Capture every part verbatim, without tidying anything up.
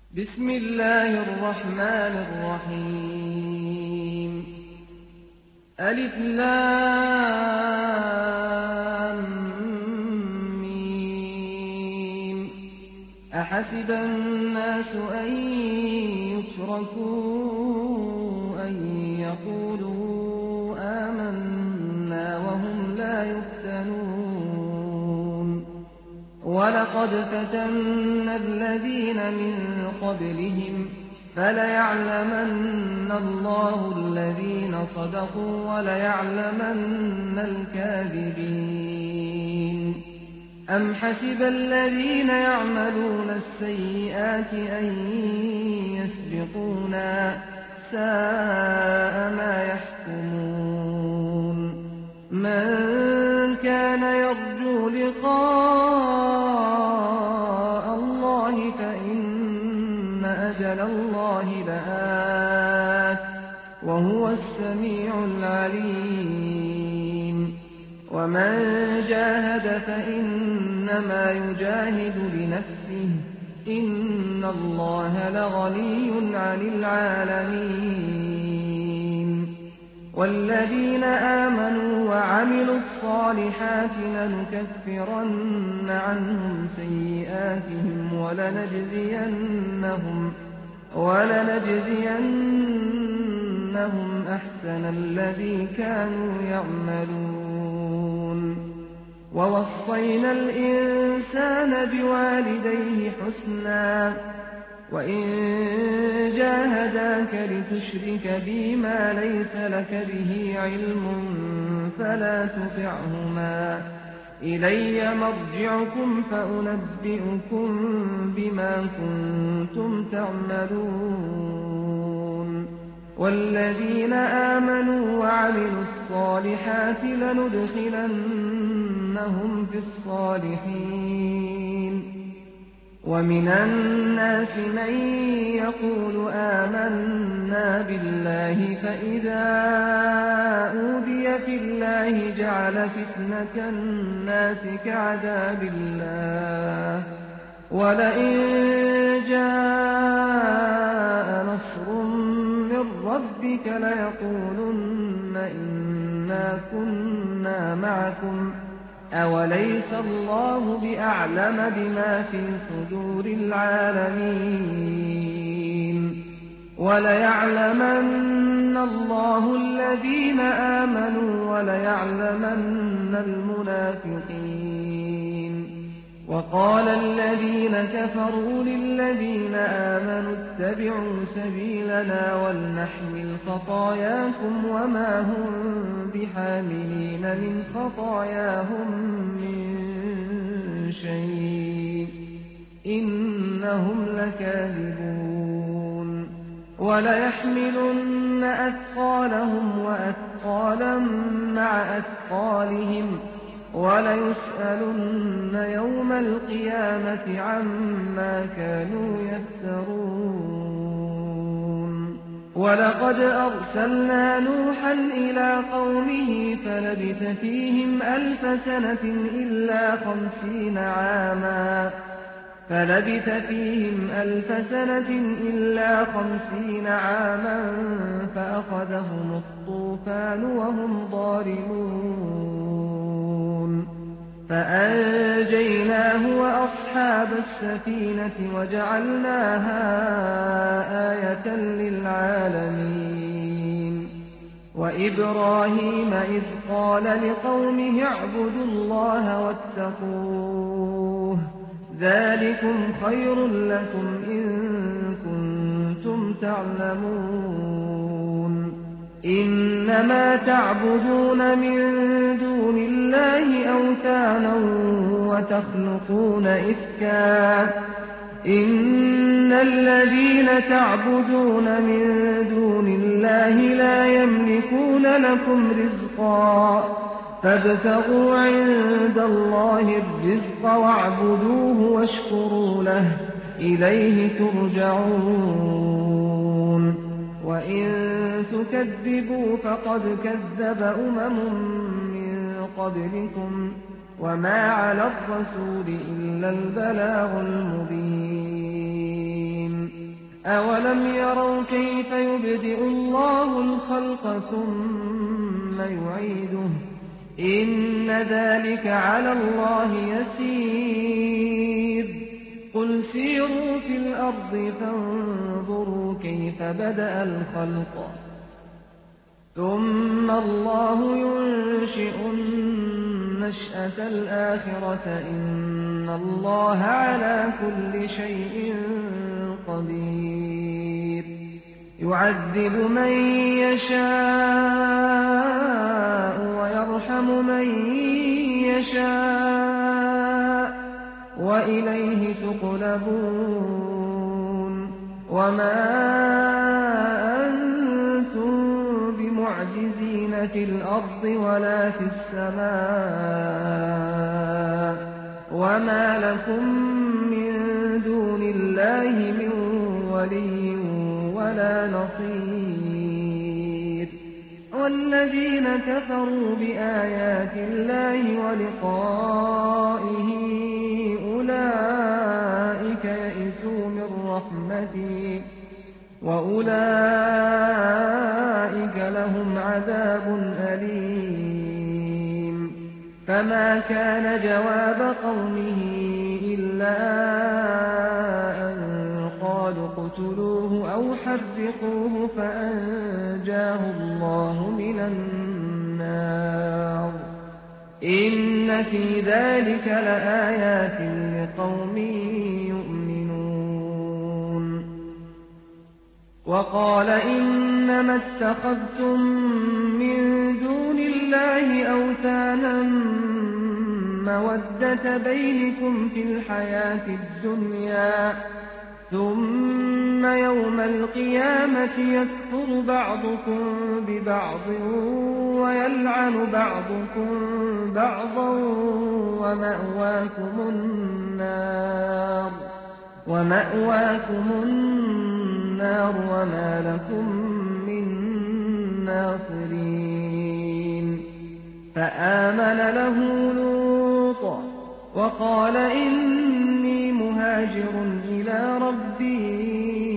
بسم الله الرحمن الرحيم ألف لام ميم أحسب الناس أن يتركوا أن يقولوا آمنا وهم لا يفتنون ولقد فتنا الذين من قبلهم فليعلمن الله الذين صدقوا وليعلمن الكاذبين أم حسب الذين يعملون السيئات أن يسبقونا ساء ما يحكمون من كان يرجو لقاء الله فإن أجل الله لآت وهو السميع العليم ومن جاهد فإنما يجاهد لنفسه إن الله لغني عن العالمين والذين آمنوا وعملوا الصالحات لنكفرن عنهم سيئاتهم ولنجزينهم, ولنجزينهم أحسن الذي كانوا يعملون ووصينا الإنسان بوالديه حسنا وإن جاهداك لتشرك بي ما ليس لك به علم فلا تطعهما إلي مرجعكم فأنبئكم بما كنتم تعملون والذين آمنوا وعملوا الصالحات لندخلنهم في الصالحين ومن الناس من يقول آمنا بالله فإذا أوذي في الله جعل فتنة الناس كعذاب الله ولئن جاء نصر من ربك ليقولن إنا كنا معكم أوليس الله بأعلم بما في صدور العالمين وليعلمن الله الذين آمنوا وليعلمن المنافقين وقال الذين كفروا للذين آمنوا اتبعوا سبيلنا ولنحمل خطاياكم وما هم بحاملين من خطاياهم من شيء إنهم لكاذبون وليحملن أثقالهم وأثقالا مع أثقالهم وليسألن يوم القيامة عما كانوا يفترون ولقد أرسلنا نوحا إلى قومه فلبث فيهم ألف سنة إلا خمسين عاما فلبث فيهم ألف سنة إلا خمسين عاما فأخذهم الطوفان وهم ظالمون فأنجيناه وأصحاب السفينة وجعلناها آية للعالمين وإبراهيم إذ قال لقومه اعبدوا الله واتقوه ذلكم خير لكم إن كنتم تعلمون إنما تعبدون من دون الله أوثانا وتخلقون إفكا إن الذين تعبدون من دون الله لا يملكون لكم رزقا فابتغوا عند الله الرزق واعبدوه واشكروا له إليه ترجعون وإن تكذبوا فقد كذب أمم من قبلكم وما على الرسول إلا البلاغ المبين أَوَلَمْ يَرَوْا كَيْفَ يُبْدِئُ اللَّهُ الْخَلْقَ ثُمَّ يُعِيدُهُ ۚ إِنَّ ذَٰلِكَ عَلَى اللَّهِ يَسِيرٌ قُلْ سِيرُوا فِي الْأَرْضِ فَانظُرُوا كَيْفَ بَدَأَ الْخَلْقَ ثُمَّ اللَّهُ يُنشِئُ النَّشْأَةَ الْآخِرَةَ ۚ إِنَّ اللَّهَ عَلَىٰ كُلِّ شَيْءٍ قدير يعذب من يشاء ويرحم من يشاء وإليه تقلبون وما أنتم بمعجزين في الأرض ولا في السماء وما لكم من دون الله من ولي ولا نصير والذين كفروا بآيات الله ولقائه أولئك يئسوا من رحمتي وأولئك لهم عذاب أليم فما كان جواب قومه إلا أن قالوا اقتلوه أو حرقوه فأنجاه الله من النار إن في ذلك لآيات لقوم يؤمنون وقال إنما اتخذتم من دون الله أوثانا مودة بينكم في الحياة الدنيا ثم يوم القيامة يكفر بعضكم ببعض ويلعن بعضكم بعضا ومأواكم النار ومأواكم النار وما لكم من ناصرين فآمن له لوط وقال إني مهاجر إلى ربي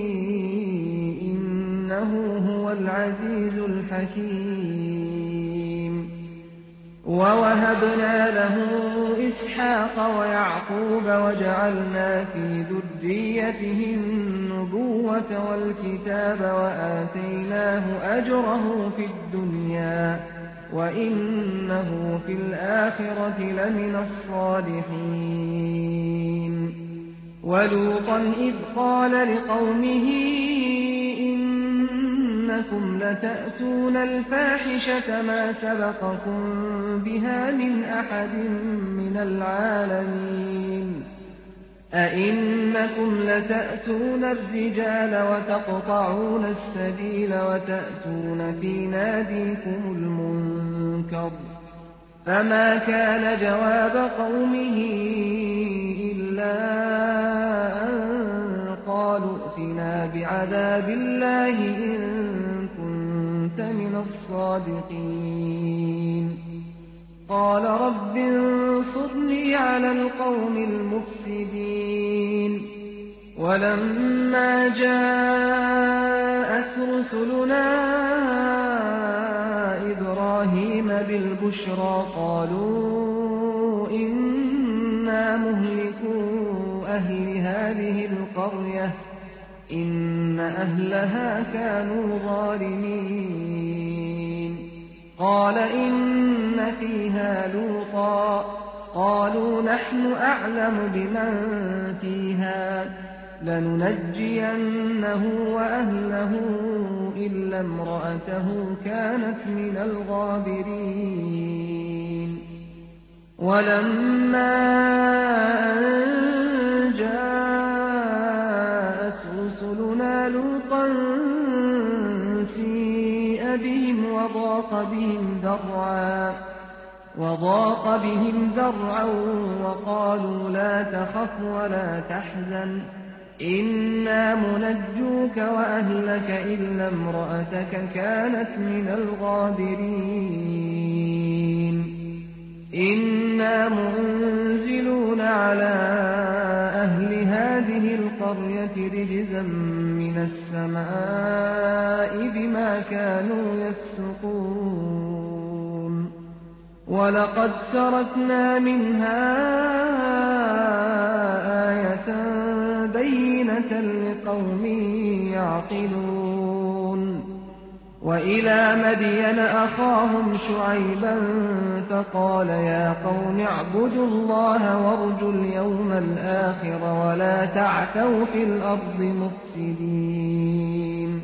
إنه هو العزيز الحكيم ووهبنا له إسحاق ويعقوب وجعلنا في ذريته النبوة والكتاب وآتيناه أجره في الدنيا وإنه في الآخرة لمن الصالحين ولوطا إذ قال لقومه إنكم لتأتون الفاحشة ما سبقكم بها من أحد من العالمين أئنكم لتأتون الرجال وتقطعون السبيل وتأتون في ناديكم المنكر فما كان جواب قومه إلا أن قالوا ائتنا بعذاب الله إن كنت من الصادقين قال رب انصرني على القوم المفسدين ولما جاءت رسلنا إبراهيم بالبشرى قالوا إنا مهلكو أهل هذه القرية إن أهلها كانوا ظالمين قال إن فيها لوطا قالوا نحن أعلم بمن فيها لننجينه وأهله إلا امرأته كانت من الغابرين ولما أن جاءت رسلنا لوطا سيء بهم وضاق بهم ذرعا وضاق بهم ذرعا وقالوا لا تخف ولا تحزن إنا منجوك وأهلك إلا امرأتك كانت من الغابرين إنا منزلون على أهل هذه هذه القرية رجزا من السماء بما كانوا يفسقون ولقد تركنا منها آية بينة لقوم يعقلون وإلى مدين أخاهم شعيبا فقال يا قوم اعبدوا الله وارجوا اليوم الآخر ولا تعثوا في الأرض مفسدين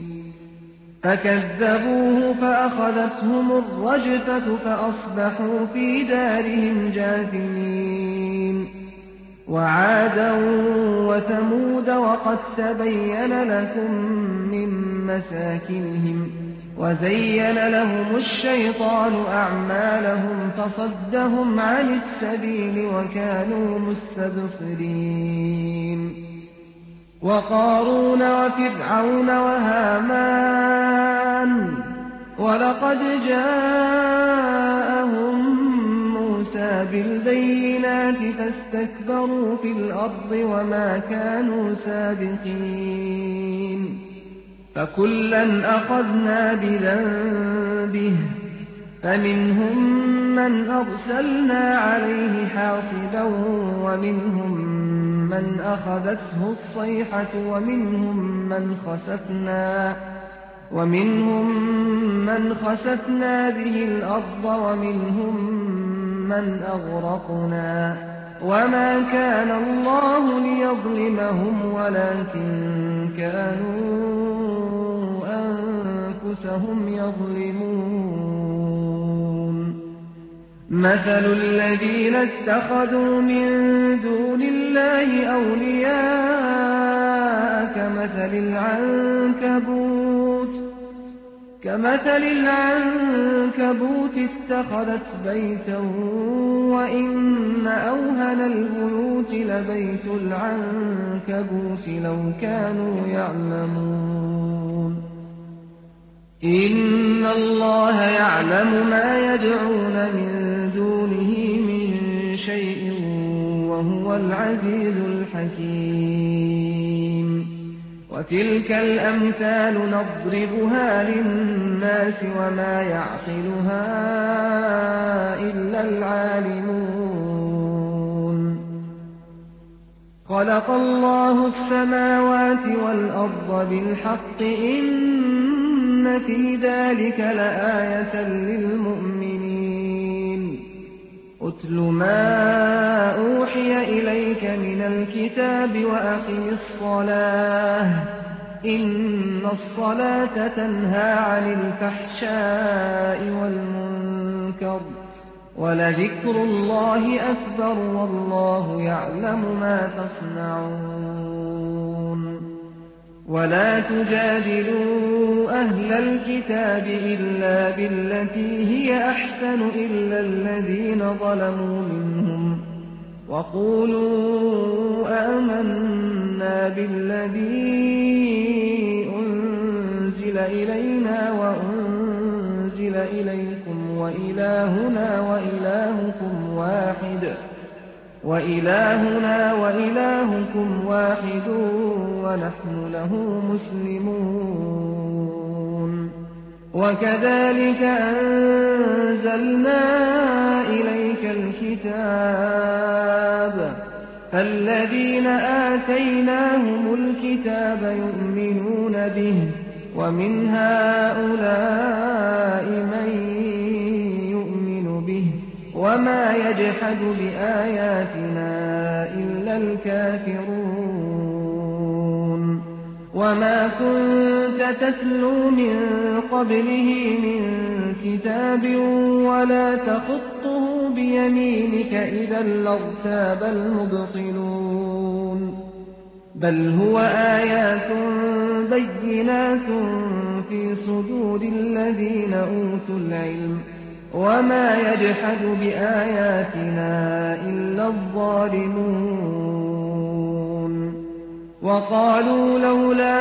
فكذبوه فأخذتهم الرجفة فأصبحوا في دارهم جاثمين وعادا وثمود وقد تبين لكم من مساكنهم وزين لهم الشيطان أعمالهم فصدهم عن السبيل وكانوا مستبصرين وقارون وفرعون وهامان ولقد جاءهم موسى بالبينات فاستكبروا في الأرض وما كانوا سابقين فكلا أخذنا بذنبه فمنهم من أرسلنا عليه حاصبا ومنهم من أخذته الصيحة ومنهم من خسفنا ومنهم من خسفنا به الأرض ومنهم من أغرقنا وما كان الله ليظلمهم ولكن كانوا أنفسهم يظلمون مثل الذين اتخذوا من دون الله أولياء كمثل العنكبوت كمثل العنكبوت اتخذت بيتا وإن أوهن البيوت لبيت العنكبوت لو كانوا يعلمون إن الله يعلم ما يدعون من دونه من شيء وهو العزيز الحكيم وتلك الأمثال نضربها للناس وما يعقلها إلا العالمون خلق الله السماوات والأرض بالحق إن في ذلك لآية للمؤمنين أتل ما أوحي إليك من الكتاب وأقم الصلاة إن الصلاة تنهى عن الفحشاء والمنكر ولذكر الله أكبر والله يعلم ما تصنعون ولا تجادلوا أهل الكتاب إلا بالتي هي أحسن إلا الذين ظلموا منهم وقولوا آمنا بالذي أنزل إلينا وأنزل إليكم وإلهنا وإلهكم واحد وإلهنا وإلهكم واحد ونحن له مسلمون وكذلك أنزلنا إليك الكتاب فالذين آتيناهم الكتاب يؤمنون به ومن هؤلاء من يؤمن به وما يجحد بآياتنا إلا الكافرون وما كنت تتلو من قبله من كتاب ولا تخطه بيمينك إذا لارتاب المبطلون بل هو آيات بينات في صدور الذين أوتوا العلم وما يجحد بآياتنا إلا الظالمون وقالوا لولا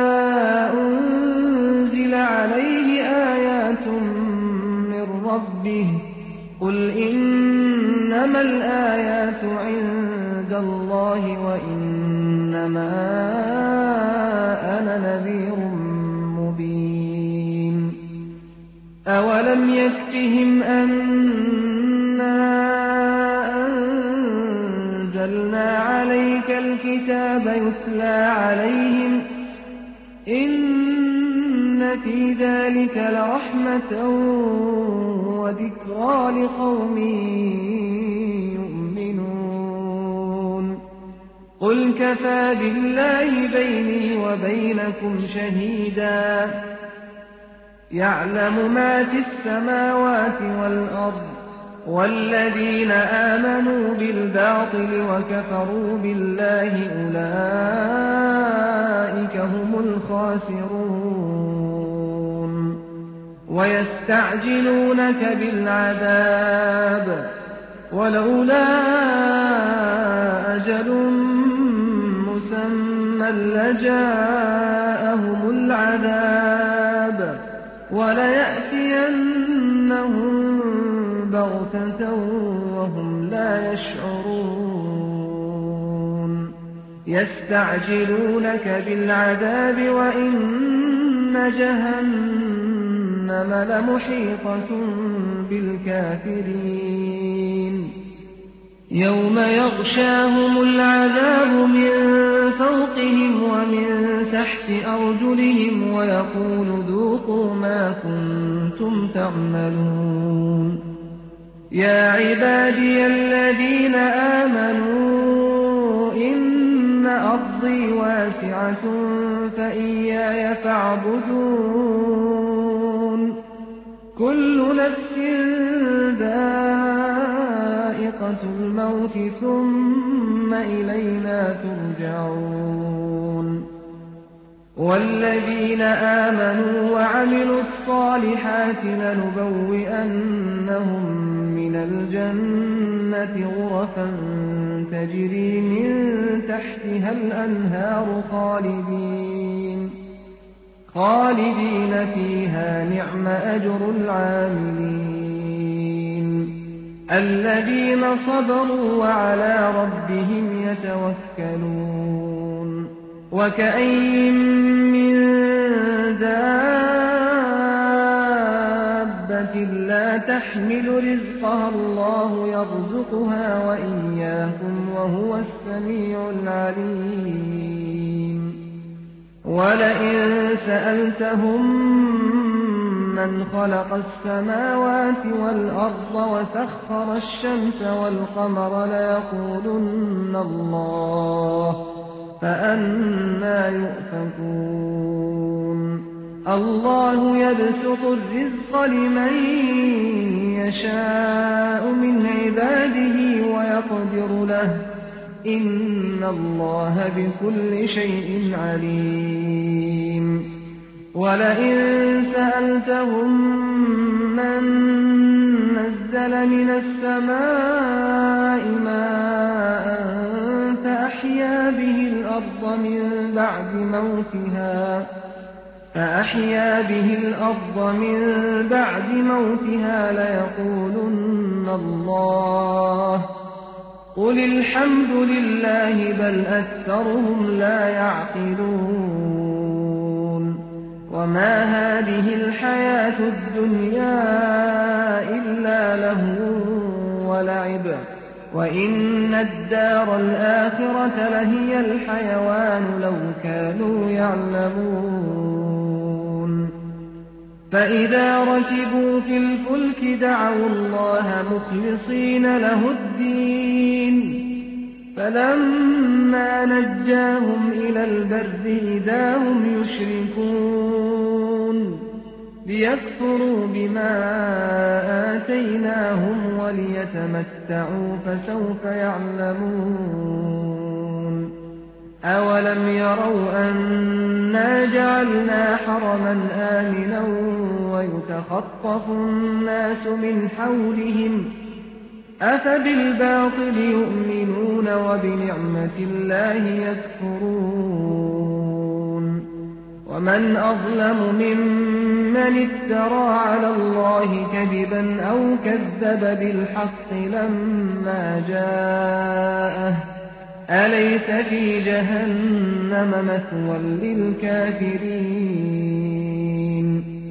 أنزل عليه آيات من ربه قل إنما الآيات عند الله وإنما أَوَلَمْ يَكْفِهِمْ أَنَّا أَنزَلْنَا عَلَيْكَ الْكِتَابَ يُتْلَىٰ عَلَيْهِمْ ۚ إِنَّ فِي ذَٰلِكَ لَرَحْمَةً وَذِكْرَىٰ لِقَوْمٍ يُؤْمِنُونَ قُلْ كَفَىٰ بِاللَّهِ بَيْنِي وَبَيْنَكُمْ شَهِيدًا يَعْلَمُ مَا فِي السَّمَاوَاتِ وَالْأَرْضِ ۗ وَالَّذِينَ آمَنُوا بِالْبَاطِلِ وَكَفَرُوا بِاللَّهِ أُولَٰئِكَ هُمُ الْخَاسِرُونَ وَيَسْتَعْجِلُونَكَ بِالْعَذَابِ ۚ وَلَوْلَا أَجَلٌ مُّسَمًّى لَّجَاءَهُمُ الْعَذَابُ وَلَيَأْتِيَنَّهُم بَغْتَةً وَهُمْ لَا يَشْعُرُونَ يَسْتَعْجِلُونَكَ بِالْعَذَابِ وَإِنَّ جَهَنَّمَ لَمُحِيطَةٌ بِالْكَافِرِينَ يَوْمَ يَغْشَاهُمُ الْعَذَابُ مِن فَوْقِهِمْ وَمِن تَحْتِ أَرْجُلِهِمْ وَيَقُولُ ذُوقُوا مَا كُنتُمْ تَعْمَلُونَ يَا عِبَادِيَ الَّذِينَ آمَنُوا إِنَّ أَرْضِي وَاسِعَةٌ فَإِيَّايَ فَاعْبُدُونِ كُلُّ نَفْسٍ ذَائِقَةُ الْمَوْتِ ثُمَّ إِلَيْنَا تُرْجَعُونَ وَالَّذِينَ آمَنُوا وَعَمِلُوا الصَّالِحَاتِ لَنُبَوِّئَنَّهُم مِّنَ الْجَنَّةِ غُرَفًا تَجْرِي مِن تَحْتِهَا الْأَنْهَارُ خَالِدِينَ خَالِدِينَ فِيهَا ۚ نِعْمَ أَجْرُ الْعَامِلِينَ الَّذِينَ صَبَرُوا وَعَلَىٰ رَبِّهِمْ يَتَوَكَّلُونَ وَكَأَيِّن مِّن دَابَّةٍ لَّا تَحْمِلُ رِزْقَهَا اللَّهُ يَرْزُقُهَا وَإِيَّاكُمْ ۚ وَهُوَ السَّمِيعُ الْعَلِيمُ وَلَئِن سَأَلْتَهُم مَّنْ خَلَقَ السَّمَاوَاتِ وَالْأَرْضَ وَسَخَّرَ الشَّمْسَ وَالْقَمَرَ لَيَقُولُنَّ اللَّهُ ۖ فَأَنَّىٰ يُؤْفَكُونَ اللَّهُ يَبْسُطُ الرِّزْقَ لِمَن يَشَاءُ مِنْ عِبَادِهِ وَيَقْدِرُ لَهُ ۚ إِنَّ اللَّهَ بِكُلِّ شَيْءٍ عَلِيمٌ وَلَئِن سَأَلْتَهُم مَّن نَّزَّلَ مِنَ السَّمَاءِ مَاءً فَأَحْيَا بِهِ الْأَرْضَ مِن بَعْدِ مَوْتِهَا فَأَحْيَا بِهِ الْأَرْضَ مِن بَعْدِ مَوْتِهَا لَيَقُولُنَّ اللَّهُ ۚ قُلِ الْحَمْدُ لِلَّهِ ۚ بَلْ أَكْثَرُهُمْ لَا يَعْقِلُونَ وَمَا هَٰذِهِ الْحَيَاةُ الدُّنْيَا إِلَّا لَهْوٌ وَلَعِبٌ ۚ وَإِنَّ الدَّارَ الْآخِرَةَ لَهِيَ الْحَيَوَانُ لَوْ كَانُوا يَعْلَمُونَ فَإِذَا رَكِبُوا فِي الْفُلْكِ دَعَوُا اللَّهَ مُخْلِصِينَ لَهُ الدِّينَ فَلَمَّا نَجَّاهُمْ إِلَى الْبَرِّ إِذَا هُمْ يُشْرِكُونَ لِيَكْفُرُوا بِمَا آتَيْنَاهُمْ وَلِيَتَمَتَّعُوا ۖ فَسَوْفَ يَعْلَمُونَ أَوَلَمْ يَرَوْا أَنَّا جَعَلْنَا حَرَمًا آمِنًا وَيُتَخَطَّفُ النَّاسُ مِنْ حَوْلِهِمْ ۚ أَفَبِالْبَاطِلِ يُؤْمِنُونَ وَبِنِعْمَةِ اللَّهِ يَكْفُرُونَ وَمَنْ أَظْلَمُ مِمَّنِ افْتَرَىٰ عَلَى اللَّهِ كَذِبًا أَوْ كَذَّبَ بِالْحَقِّ لَمَّا جَاءَهُ ۚ أَلَيْسَ فِي جَهَنَّمَ مَثْوًى لِّلْكَافِرِينَ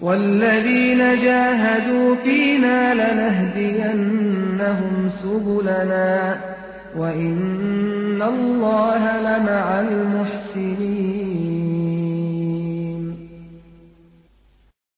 والذين جاهدوا فينا لنهدينهم سبلنا وإن الله لمع المحسنين